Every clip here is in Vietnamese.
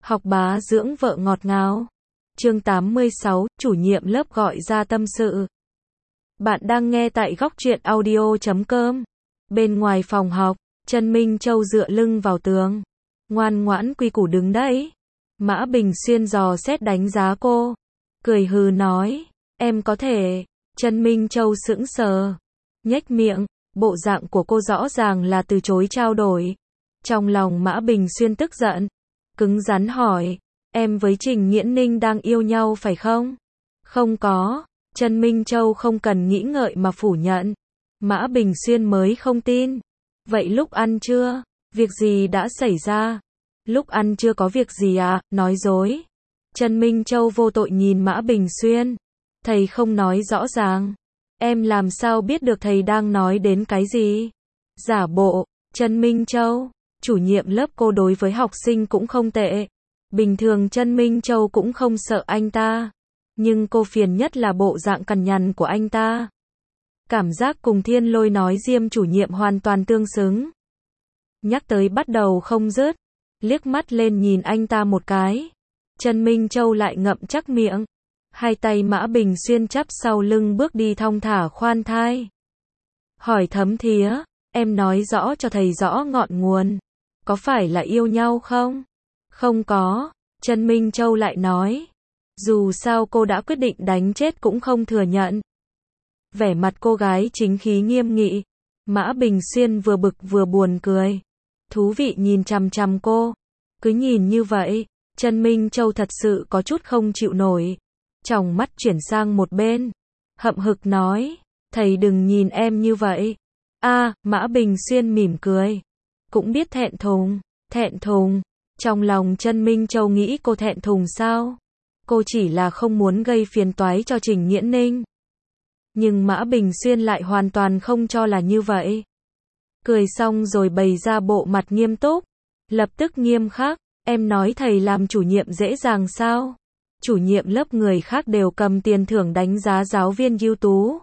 Học bá dưỡng vợ ngọt ngào. Chương 86, chủ nhiệm lớp gọi ra tâm sự. Bạn đang nghe tại góc truyện audio.com. Bên ngoài phòng học, Trần Minh Châu dựa lưng vào tường. Ngoan ngoãn quy củ đứng đấy. Mã Bình Xuyên dò xét đánh giá cô. Cười hừ nói, em có thể. Trần Minh Châu sững sờ. Nhếch miệng, bộ dạng của cô rõ ràng là từ chối trao đổi. Trong lòng Mã Bình Xuyên tức giận. Cứng rắn hỏi, em với Trình Nghiễn Ninh đang yêu nhau phải không? Không có. Trần Minh Châu không cần nghĩ ngợi mà phủ nhận. Mã Bình Xuyên mới không tin. Vậy lúc ăn trưa, việc gì đã xảy ra? Lúc ăn trưa có việc gì à? Nói dối. Trần Minh Châu vô tội nhìn Mã Bình Xuyên. Thầy không nói rõ ràng. Em làm sao biết được thầy đang nói đến cái gì? Giả bộ. Trần Minh Châu, chủ nhiệm lớp cô đối với học sinh cũng không tệ. Bình thường Trần Minh Châu cũng không sợ anh ta. Nhưng cô phiền nhất là bộ dạng cằn nhằn của anh ta. Cảm giác cùng Thiên Lôi nói Diêm chủ nhiệm hoàn toàn tương xứng. Nhắc tới bắt đầu không dứt. Liếc mắt lên nhìn anh ta một cái. Trần Minh Châu lại ngậm chắc miệng. Hai tay Mã Bình Xuyên chắp sau lưng bước đi thong thả khoan thai. Hỏi thấm thía, em nói rõ cho thầy rõ ngọn nguồn. Có phải là yêu nhau không? Không có. Trần Minh Châu lại nói. Dù sao cô đã quyết định đánh chết cũng không thừa nhận. Vẻ mặt cô gái chính khí nghiêm nghị. Mã Bình Xuyên vừa bực vừa buồn cười. Thú vị nhìn chằm chằm cô. Cứ nhìn như vậy, Trần Minh Châu thật sự có chút không chịu nổi. Tròng mắt chuyển sang một bên. Hậm hực nói, thầy đừng nhìn em như vậy. Mã Bình Xuyên mỉm cười. Cũng biết thẹn thùng. Thẹn thùng. Trong lòng Trần Minh Châu nghĩ cô thẹn thùng sao? Cô chỉ là không muốn gây phiền toái cho Trình Nghiễn Ninh. Nhưng Mã Bình Xuyên lại hoàn toàn không cho là như vậy. Cười xong rồi bày ra bộ mặt nghiêm túc. Lập tức nghiêm khắc, em nói thầy làm chủ nhiệm dễ dàng sao? Chủ nhiệm lớp người khác đều cầm tiền thưởng đánh giá giáo viên ưu tú.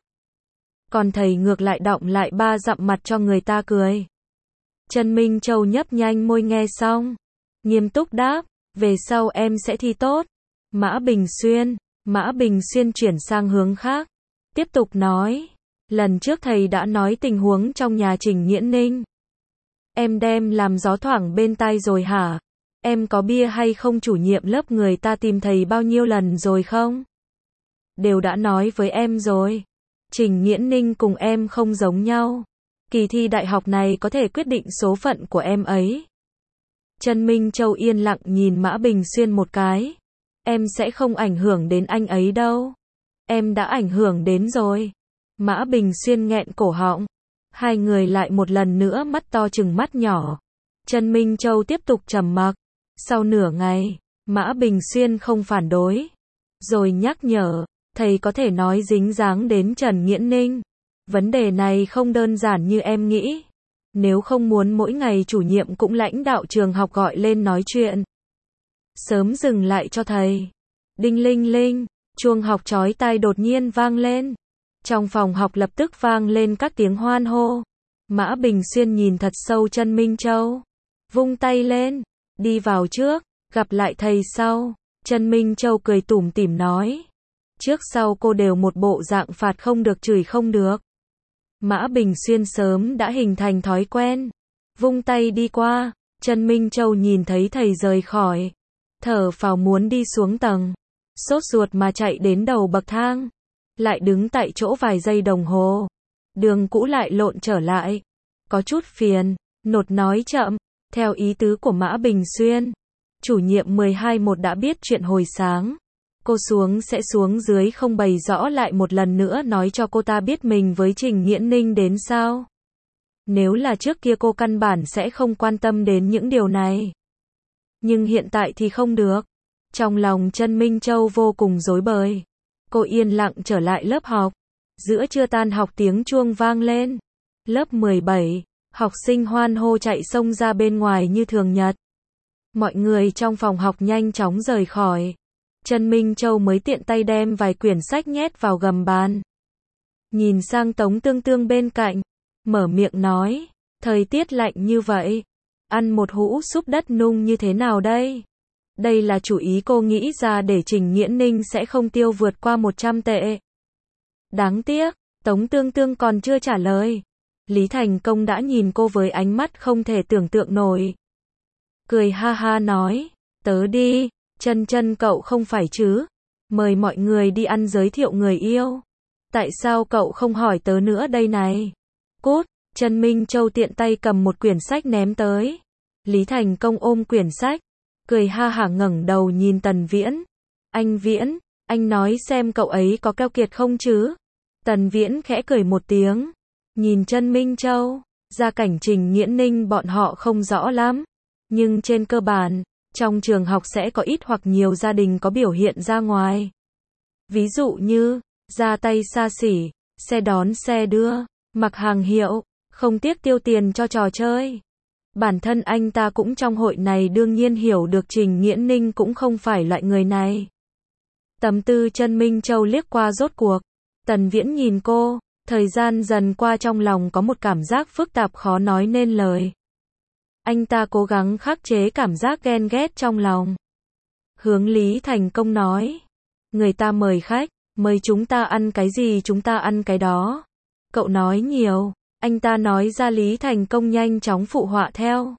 Còn thầy ngược lại đọng lại ba dặm mặt cho người ta cười. Trần Minh Châu nhấp nhanh môi nghe xong. Nghiêm túc đáp, về sau em sẽ thi tốt. Mã Bình Xuyên chuyển sang hướng khác. Tiếp tục nói, lần trước thầy đã nói tình huống trong nhà Trình Nghiễn Ninh. Em đem làm gió thoảng bên tai rồi hả? Em có bia hay không? Chủ nhiệm lớp người ta tìm thầy bao nhiêu lần rồi không? Đều đã nói với em rồi. Trình Nghiễn Ninh cùng em không giống nhau. Kỳ thi đại học này có thể quyết định số phận của em ấy. Trần Minh Châu yên lặng nhìn Mã Bình Xuyên một cái. Em sẽ không ảnh hưởng đến anh ấy đâu. Em đã ảnh hưởng đến rồi. Mã Bình Xuyên nghẹn cổ họng. Hai người lại một lần nữa mắt to chừng mắt nhỏ. Trần Minh Châu tiếp tục trầm mặc. Sau nửa ngày, Mã Bình Xuyên không phản đối. Rồi nhắc nhở, thầy có thể nói dính dáng đến Trần Nghiễn Ninh. Vấn đề này không đơn giản như em nghĩ. Nếu không muốn mỗi ngày chủ nhiệm cũng lãnh đạo trường học gọi lên nói chuyện. Sớm dừng lại cho thầy. Đinh linh linh, chuông học chói tai đột nhiên vang lên. Trong phòng học lập tức vang lên các tiếng hoan hô. Mã Bình Xuyên nhìn thật sâu Trần Minh Châu. Vung tay lên, đi vào trước, gặp lại thầy sau. Trần Minh Châu cười tủm tỉm nói. Trước sau cô đều một bộ dạng phạt không được chửi không được. Mã Bình Xuyên sớm đã hình thành thói quen. Vung tay đi qua, Trần Minh Châu nhìn thấy thầy rời khỏi. Thở phào muốn đi xuống tầng. Sốt ruột mà chạy đến đầu bậc thang. Lại đứng tại chỗ vài giây đồng hồ. Đường cũ lại lộn trở lại. Có chút phiền, nột nói chậm. Theo ý tứ của Mã Bình Xuyên. Chủ nhiệm 12-1 đã biết chuyện hồi sáng. Cô sẽ xuống dưới không bày rõ lại một lần nữa nói cho cô ta biết mình với Trình Nghiễn Ninh đến sao. Nếu là trước kia cô căn bản sẽ không quan tâm đến những điều này. Nhưng hiện tại thì không được. Trong lòng Trần Minh Châu vô cùng rối bời. Cô yên lặng trở lại lớp học. Giữa trưa tan học tiếng chuông vang lên. Lớp 17, học sinh hoan hô chạy xông ra bên ngoài như thường nhật. Mọi người trong phòng học nhanh chóng rời khỏi. Trần Minh Châu mới tiện tay đem vài quyển sách nhét vào gầm bàn. Nhìn sang Tống Tương Tương bên cạnh. Mở miệng nói. Thời tiết lạnh như vậy. Ăn một hũ súp đất nung như thế nào đây? Đây là chủ ý cô nghĩ ra để Trình Nghiễn Ninh sẽ không tiêu vượt qua 100 tệ. Đáng tiếc, Tống Tương Tương còn chưa trả lời. Lý Thành Công đã nhìn cô với ánh mắt không thể tưởng tượng nổi. Cười ha ha nói, tớ đi, Chân Chân cậu không phải chứ, mời mọi người đi ăn giới thiệu người yêu. Tại sao cậu không hỏi tớ nữa đây này? Cút, Trần Minh Châu tiện tay cầm một quyển sách ném tới. Lý Thành Công ôm quyển sách, cười ha hả ngẩng đầu nhìn Tần Viễn. Anh Viễn, anh nói xem cậu ấy có keo kiệt không chứ? Tần Viễn khẽ cười một tiếng, nhìn Trần Minh Châu, gia cảnh Trình Nghiễn Ninh bọn họ không rõ lắm. Nhưng trên cơ bản, trong trường học sẽ có ít hoặc nhiều gia đình có biểu hiện ra ngoài. Ví dụ như, ra tay xa xỉ, xe đón xe đưa, mặc hàng hiệu, không tiếc tiêu tiền cho trò chơi. Bản thân anh ta cũng trong hội này đương nhiên hiểu được Trình Nghiễn Ninh cũng không phải loại người này. Tâm tư Trần Minh Châu liếc qua rốt cuộc. Tần Viễn nhìn cô, thời gian dần qua trong lòng có một cảm giác phức tạp khó nói nên lời. Anh ta cố gắng khắc chế cảm giác ghen ghét trong lòng. Hướng Lý Thành Công nói, người ta mời khách, mời chúng ta ăn cái gì chúng ta ăn cái đó. Cậu nói nhiều, anh ta nói ra. Lý Thành Công nhanh chóng phụ họa theo.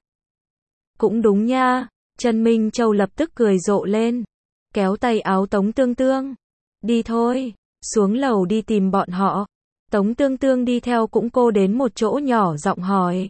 Cũng đúng nha, Trần Minh Châu lập tức cười rộ lên, kéo tay áo Tống Tương Tương. Đi thôi, xuống lầu đi tìm bọn họ. Tống Tương Tương đi theo cũng cô đến một chỗ nhỏ giọng hỏi.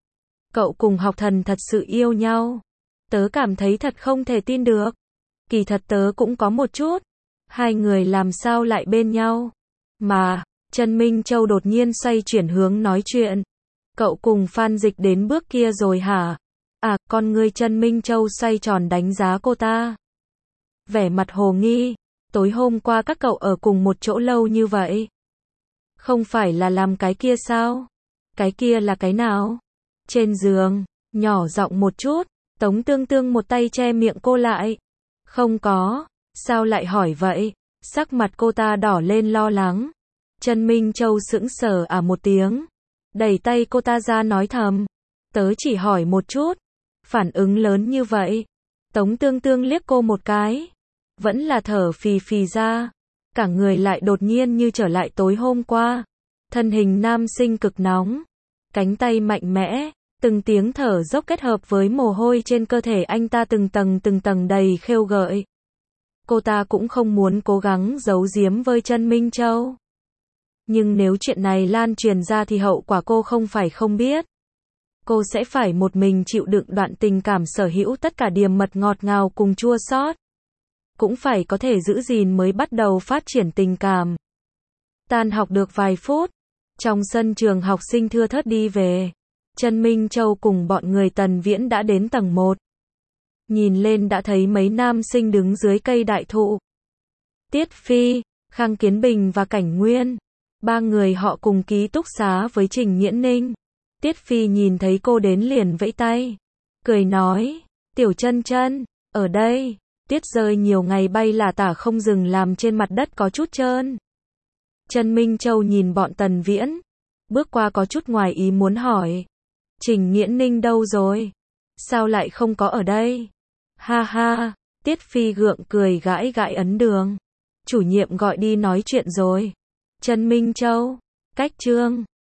Cậu cùng học thần thật sự yêu nhau? Tớ cảm thấy thật không thể tin được. Kỳ thật tớ cũng có một chút. Hai người làm sao lại bên nhau? Mà, Trần Minh Châu đột nhiên xoay chuyển hướng nói chuyện. Cậu cùng Phan Dịch đến bước kia rồi hả? À, con ngươi Trần Minh Châu xoay tròn đánh giá cô ta. Vẻ mặt hồ nghi, tối hôm qua các cậu ở cùng một chỗ lâu như vậy. Không phải là làm cái kia sao? Cái kia là cái nào? Trên giường, nhỏ giọng một chút, Tống Tương Tương một tay che miệng cô lại. Không có, sao lại hỏi vậy? Sắc mặt cô ta đỏ lên lo lắng. Trần Minh Châu sững sờ một tiếng, đẩy tay cô ta ra nói thầm. Tớ chỉ hỏi một chút. Phản ứng lớn như vậy. Tống Tương Tương liếc cô một cái, vẫn là thở phì phì ra. Cả người lại đột nhiên như trở lại tối hôm qua. Thân hình nam sinh cực nóng, cánh tay mạnh mẽ, từng tiếng thở dốc kết hợp với mồ hôi trên cơ thể anh ta từng tầng đầy khêu gợi. Cô ta cũng không muốn cố gắng giấu giếm với Trần Minh Châu. Nhưng nếu chuyện này lan truyền ra thì hậu quả cô không phải không biết. Cô sẽ phải một mình chịu đựng đoạn tình cảm sở hữu tất cả điềm mật ngọt ngào cùng chua xót. Cũng phải có thể giữ gìn mới bắt đầu phát triển tình cảm. Tan học được vài phút, trong sân trường học sinh thưa thớt đi về. Trần Minh Châu cùng bọn người Tần Viễn đã đến tầng 1. Nhìn lên đã thấy mấy nam sinh đứng dưới cây đại thụ. Tiết Phi, Khang Kiến Bình và Cảnh Nguyên. Ba người họ cùng ký túc xá với Trình Nghiễn Ninh. Tiết Phi nhìn thấy cô đến liền vẫy tay, cười nói, Tiểu Chân Chân, ở đây. Tiết rơi nhiều ngày bay là tả không dừng làm trên mặt đất có chút trơn. Trần Minh Châu nhìn bọn Tần Viễn, bước qua có chút ngoài ý muốn hỏi, Trình Nghiễn Ninh đâu rồi? Sao lại không có ở đây? Ha ha, Tiết Phi gượng cười gãi gãi ấn đường. Chủ nhiệm gọi đi nói chuyện rồi. Trần Minh Châu, cách chương